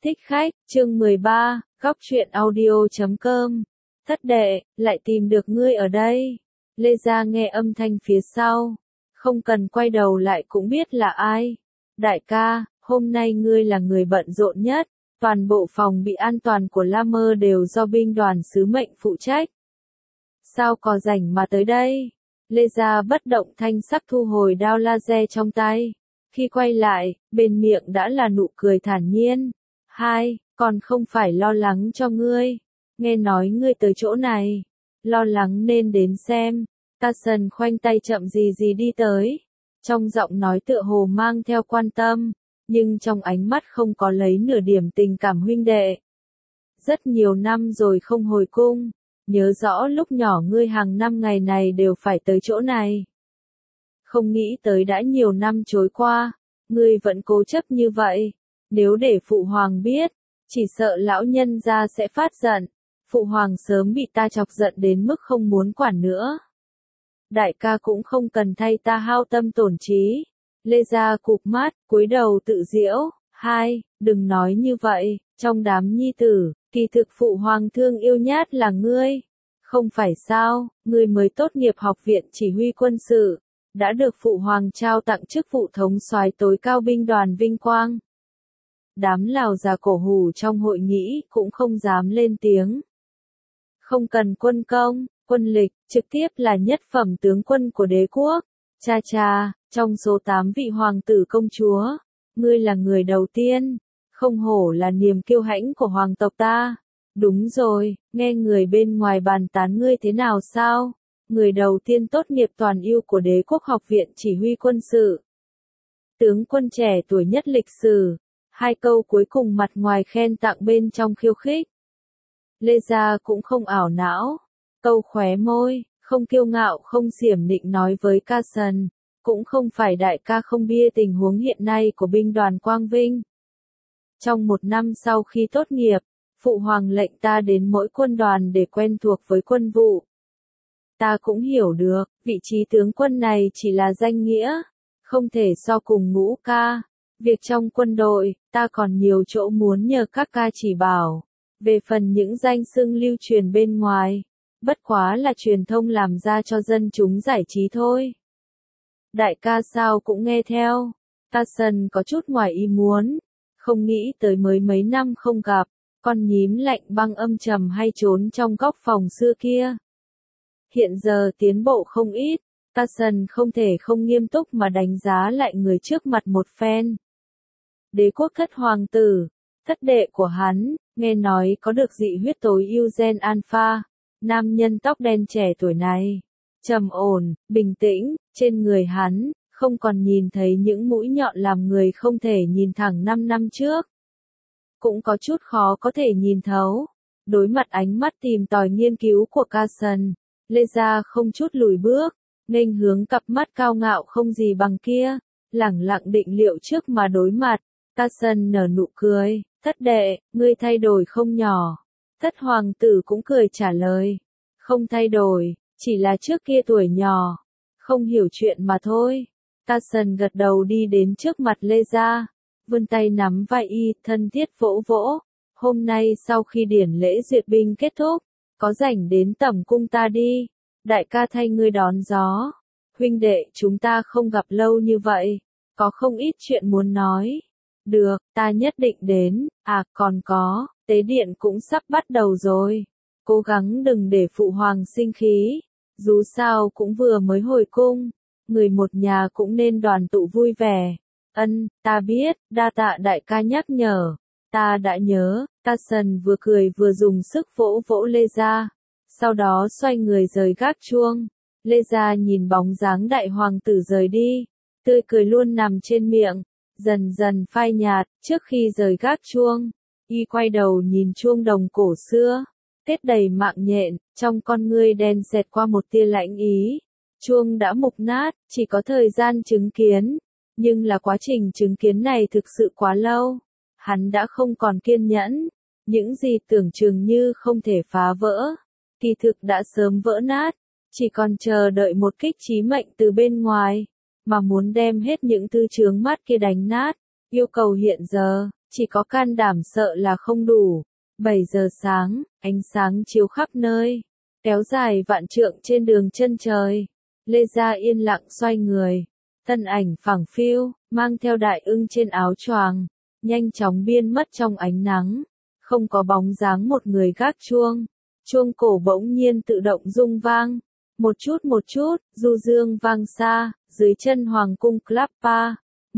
Thích khách, chương 13, góc truyện audio.com. Thất đệ, lại tìm được ngươi ở đây. Lê Gia nghe âm thanh phía sau. Không cần quay đầu lại cũng biết là ai. Đại ca, hôm nay ngươi là người bận rộn nhất. Toàn bộ phòng bị an toàn của La Mơ đều do binh đoàn sứ mệnh phụ trách. Sao có rảnh mà tới đây? Lê Gia bất động thanh sắc thu hồi đao laser trong tay. Khi quay lại, bên miệng đã là nụ cười thản nhiên. Hai, còn không phải lo lắng cho ngươi. Nghe nói ngươi tới chỗ này. Lo lắng nên đến xem. Carson khoanh tay chậm gì đi tới. Trong giọng nói tựa hồ mang theo quan tâm. Nhưng trong ánh mắt không có lấy nửa điểm tình cảm huynh đệ. Rất nhiều năm rồi không hồi cung. Nhớ rõ lúc nhỏ ngươi hàng năm ngày này đều phải tới chỗ này. Không nghĩ tới đã nhiều năm trôi qua. Ngươi vẫn cố chấp như vậy. Nếu để phụ hoàng biết, chỉ sợ lão nhân gia sẽ phát giận. Phụ hoàng sớm bị ta chọc giận đến mức không muốn quản nữa. Đại ca cũng không cần thay ta hao tâm tổn trí. Lê Gia cụp mắt, cúi đầu tự giễu. Hai, đừng nói như vậy, trong đám nhi tử, kỳ thực phụ hoàng thương yêu nhất là ngươi. Không phải sao, ngươi mới tốt nghiệp học viện chỉ huy quân sự, đã được phụ hoàng trao tặng chức vụ thống soái tối cao binh đoàn vinh quang. Đám lào già cổ hủ trong hội nghị cũng không dám lên tiếng. Không cần quân công, quân lịch, trực tiếp là nhất phẩm tướng quân của đế quốc. Cha cha, trong số 8 vị hoàng tử công chúa, ngươi là người đầu tiên, không hổ là niềm kiêu hãnh của hoàng tộc ta. Đúng rồi, nghe người bên ngoài bàn tán ngươi thế nào sao? Người đầu tiên tốt nghiệp toàn ưu của đế quốc học viện chỉ huy quân sự. Tướng quân trẻ tuổi nhất lịch sử. Hai câu cuối cùng mặt ngoài khen tặng bên trong khiêu khích. Lê Gia cũng không ảo não. Câu khóe môi, không kiêu ngạo không xiểm nịnh nói với Carson. Cũng không phải đại ca không bia tình huống hiện nay của binh đoàn Quang Vinh. Trong một năm sau khi tốt nghiệp, phụ hoàng lệnh ta đến mỗi quân đoàn để quen thuộc với quân vụ. Ta cũng hiểu được, vị trí tướng quân này chỉ là danh nghĩa, không thể so cùng Ngũ ca. Việc trong quân đội, ta còn nhiều chỗ muốn nhờ các ca chỉ bảo. Về phần những danh xưng lưu truyền bên ngoài, bất quá là truyền thông làm ra cho dân chúng giải trí thôi. Đại ca sao cũng nghe theo. Carson có chút ngoài ý muốn. Không nghĩ tới mới mấy năm không gặp, con nhím lạnh băng âm trầm hay trốn trong góc phòng xưa kia. Hiện giờ tiến bộ không ít, Carson không thể không nghiêm túc mà đánh giá lại người trước mặt một phen. Đế quốc thất hoàng tử, thất đệ của hắn, nghe nói có được dị huyết tối ưu gen alpha, nam nhân tóc đen trẻ tuổi này. Trầm ổn, bình tĩnh, trên người hắn, không còn nhìn thấy những mũi nhọn làm người không thể nhìn thẳng 5 năm trước. Cũng có chút khó có thể nhìn thấu. Đối mặt ánh mắt tìm tòi nghiên cứu của Carson, Lê Gia không chút lùi bước, nghênh hướng cặp mắt cao ngạo không gì bằng kia, lẳng lặng định liệu trước mà đối mặt. Carson nở nụ cười, thất đệ, ngươi thay đổi không nhỏ. Thất hoàng tử cũng cười trả lời, không thay đổi, chỉ là trước kia tuổi nhỏ, không hiểu chuyện mà thôi. Carson gật đầu đi đến trước mặt Lê Gia, vươn tay nắm vai y, thân thiết vỗ vỗ. Hôm nay sau khi điển lễ duyệt binh kết thúc, có rảnh đến tẩm cung ta đi. Đại ca thay ngươi đón gió. Huynh đệ chúng ta không gặp lâu như vậy, có không ít chuyện muốn nói. Được, ta nhất định đến. À còn có, tế điện cũng sắp bắt đầu rồi. Cố gắng đừng để phụ hoàng sinh khí. Dù sao cũng vừa mới hồi cung, người một nhà cũng nên đoàn tụ vui vẻ. Ân, ta biết, đa tạ đại ca nhắc nhở. Ta đã nhớ. Carson vừa cười vừa dùng sức vỗ vỗ Lê Gia. Sau đó xoay người rời gác chuông. Lê Gia nhìn bóng dáng đại hoàng tử rời đi. Tươi cười luôn nằm trên miệng. Dần dần phai nhạt, trước khi rời gác chuông. Y quay đầu nhìn chuông đồng cổ xưa. Kết đầy mạng nhện, trong con ngươi đen xẹt qua một tia lãnh ý. Chuông đã mục nát, chỉ có thời gian chứng kiến. Nhưng là quá trình chứng kiến này thực sự quá lâu. Hắn đã không còn kiên nhẫn. Những gì tưởng chừng như không thể phá vỡ, kỳ thực đã sớm vỡ nát. Chỉ còn chờ đợi một kích chí mệnh từ bên ngoài. Mà muốn đem hết những thứ chướng mắt kia đánh nát. Yêu cầu hiện giờ, chỉ có can đảm sợ là không đủ. 7 giờ sáng, ánh sáng chiếu khắp nơi, kéo dài vạn trượng trên đường chân trời. Lê Gia yên lặng xoay người, thân ảnh phẳng phiu, mang theo đại ưng trên áo choàng, nhanh chóng biến mất trong ánh nắng. Không có bóng dáng một người gác chuông. Chuông cổ bỗng nhiên tự động rung vang. Một chút, du dương vang xa, dưới chân hoàng cung Klappa.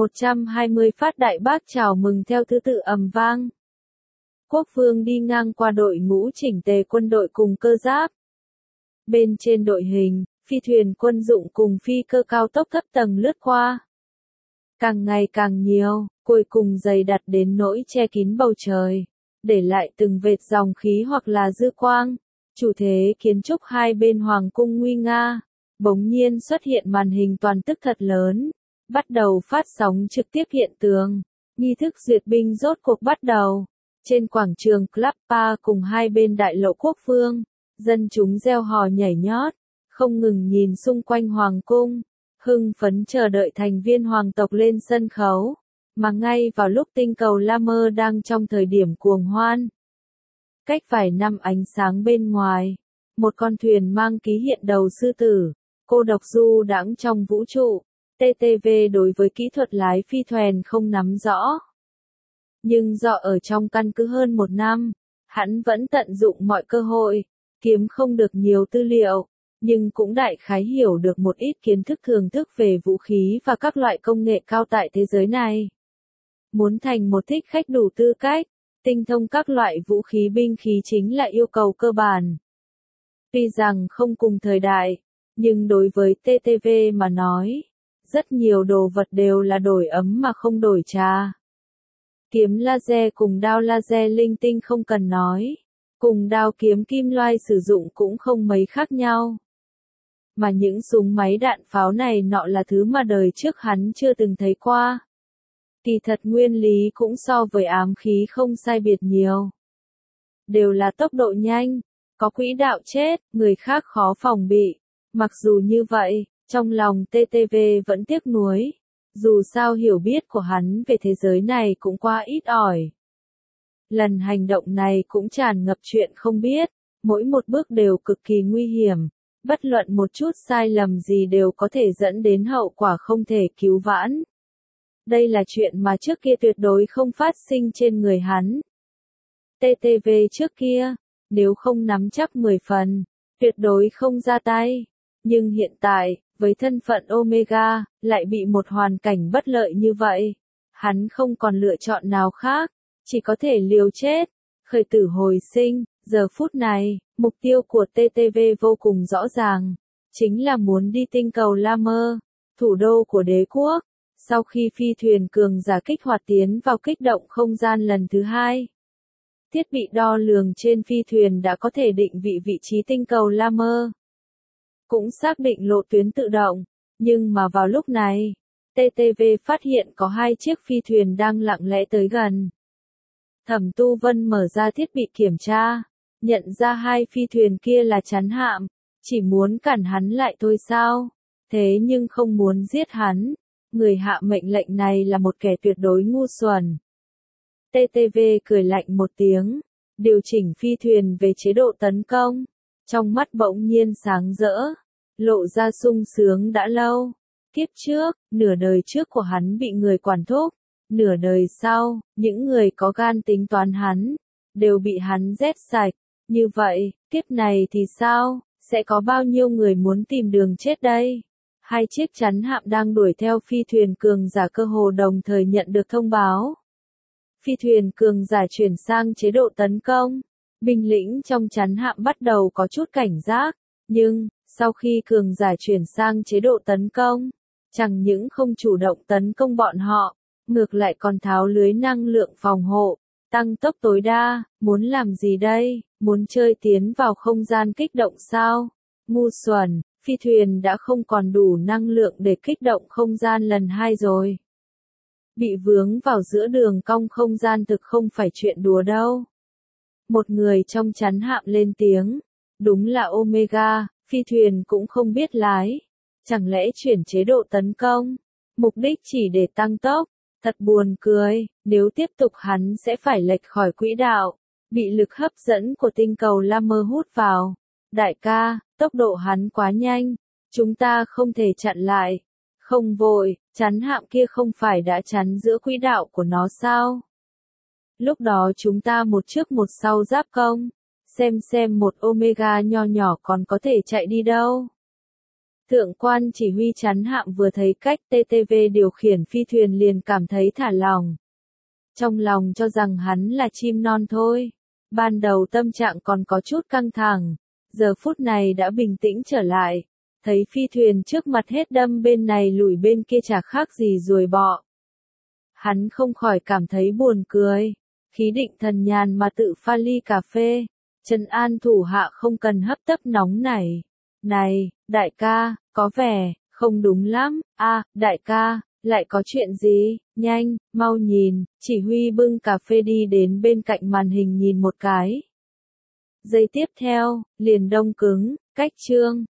120 phát đại bác chào mừng theo thứ tự ầm vang. Quốc vương đi ngang qua đội ngũ chỉnh tề quân đội cùng cơ giáp. Bên trên đội hình, phi thuyền quân dụng cùng phi cơ cao tốc thấp tầng lướt qua. Càng ngày càng nhiều, cuối cùng dày đặc đến nỗi che kín bầu trời, để lại từng vệt dòng khí hoặc là dư quang. Chủ thế kiến trúc hai bên hoàng cung nguy nga, bỗng nhiên xuất hiện màn hình toàn tức thật lớn, bắt đầu phát sóng trực tiếp hiện tượng. Nghi thức duyệt binh rốt cuộc bắt đầu. Trên quảng trường Klappa cùng hai bên đại lộ quốc vương, dân chúng reo hò nhảy nhót, không ngừng nhìn xung quanh hoàng cung, hưng phấn chờ đợi thành viên hoàng tộc lên sân khấu. Mà ngay vào lúc tinh cầu La Mơ đang trong thời điểm cuồng hoan, cách vài năm ánh sáng bên ngoài, một con thuyền mang ký hiện đầu sư tử, cô độc du đãng trong vũ trụ. TTV đối với kỹ thuật lái phi thuyền không nắm rõ. Nhưng do ở trong căn cứ hơn 1 năm, hắn vẫn tận dụng mọi cơ hội, kiếm không được nhiều tư liệu, nhưng cũng đại khái hiểu được một ít kiến thức thưởng thức về vũ khí và các loại công nghệ cao tại thế giới này. Muốn thành một thích khách đủ tư cách, tinh thông các loại vũ khí binh khí chính là yêu cầu cơ bản. Tuy rằng không cùng thời đại, nhưng đối với TTV mà nói, rất nhiều đồ vật đều là đổi ấm mà không đổi trà. Kiếm laser cùng đao laser linh tinh không cần nói, cùng đao kiếm kim loại sử dụng cũng không mấy khác nhau. Mà những súng máy đạn pháo này nọ là thứ mà đời trước hắn chưa từng thấy qua. Kỳ thật nguyên lý cũng so với ám khí không sai biệt nhiều. Đều là tốc độ nhanh, có quỹ đạo chết, người khác khó phòng bị. Mặc dù như vậy, trong lòng TTV vẫn tiếc nuối. Dù sao hiểu biết của hắn về thế giới này cũng quá ít ỏi. Lần hành động này cũng tràn ngập chuyện không biết, mỗi một bước đều cực kỳ nguy hiểm, bất luận một chút sai lầm gì đều có thể dẫn đến hậu quả không thể cứu vãn. Đây là chuyện mà trước kia tuyệt đối không phát sinh trên người hắn. TTV trước kia, nếu không nắm chắc 10 phần, tuyệt đối không ra tay. Nhưng hiện tại, với thân phận Omega, lại bị một hoàn cảnh bất lợi như vậy. Hắn không còn lựa chọn nào khác, chỉ có thể liều chết, khởi tử hồi sinh. Giờ phút này, mục tiêu của TTV vô cùng rõ ràng, chính là muốn đi tinh cầu La Mơ, thủ đô của đế quốc. Sau khi phi thuyền cường giả kích hoạt tiến vào kích động không gian lần thứ 2, thiết bị đo lường trên phi thuyền đã có thể định vị trí tinh cầu La Mơ, cũng xác định lộ tuyến tự động, nhưng mà vào lúc này, TTV phát hiện có 2 chiếc phi thuyền đang lặng lẽ tới gần. Thẩm Tu Vân mở ra thiết bị kiểm tra, nhận ra 2 phi thuyền kia là trấn hạm, chỉ muốn cản hắn lại thôi sao? Thế nhưng không muốn giết hắn. Người hạ mệnh lệnh này là một kẻ tuyệt đối ngu xuẩn. TTV cười lạnh một tiếng, điều chỉnh phi thuyền về chế độ tấn công. Trong mắt bỗng nhiên sáng rỡ, lộ ra sung sướng đã lâu. Kiếp trước, nửa đời trước của hắn bị người quản thúc, nửa đời sau, những người có gan tính toán hắn, đều bị hắn rét sạch. Như vậy, kiếp này thì sao, sẽ có bao nhiêu người muốn tìm đường chết đây? 2 chiếc trấn hạm đang đuổi theo phi thuyền cường giả cơ hồ đồng thời nhận được thông báo. Phi thuyền cường giả chuyển sang chế độ tấn công. Binh lính trong trấn hạm bắt đầu có chút cảnh giác, nhưng, sau khi cường giả chuyển sang chế độ tấn công, chẳng những không chủ động tấn công bọn họ, ngược lại còn tháo lưới năng lượng phòng hộ, tăng tốc tối đa. Muốn làm gì đây? Muốn chơi tiến vào không gian kích động sao? Ngu xuẩn, phi thuyền đã không còn đủ năng lượng để kích động không gian lần 2 rồi. Bị vướng vào giữa đường cong không gian thực không phải chuyện đùa đâu. Một người trong trấn hạm lên tiếng, đúng là Omega, phi thuyền cũng không biết lái. Chẳng lẽ chuyển chế độ tấn công, mục đích chỉ để tăng tốc, Thật buồn cười, nếu tiếp tục hắn sẽ phải lệch khỏi quỹ đạo, bị lực hấp dẫn của tinh cầu Lammer hút vào. Đại ca, tốc độ hắn quá nhanh, chúng ta không thể chặn lại. Không vội, chắn hạm kia không phải đã chắn giữa quỹ đạo của nó sao? Lúc đó chúng ta một trước một sau giáp công, xem một Omega nho nhỏ còn có thể chạy đi đâu. Thượng quan chỉ huy chắn hạm vừa thấy cách TTV điều khiển phi thuyền liền cảm thấy thả lòng. Trong lòng cho rằng hắn là chim non thôi. Ban đầu tâm trạng còn có chút căng thẳng, giờ phút này đã bình tĩnh trở lại. Thấy phi thuyền trước mặt hết đâm bên này lùi bên kia chả khác gì ruồi bọ. Hắn không khỏi cảm thấy buồn cười. Khí định thần nhàn mà tự pha ly cà phê. Trấn an thủ hạ không cần hấp tấp nóng nảy. Này, đại ca, có vẻ, không đúng lắm. Đại ca, lại có chuyện gì? Nhanh, mau nhìn. Chỉ huy bưng cà phê đi đến bên cạnh màn hình nhìn một cái. Giây tiếp theo, liền đông cứng, cách chương.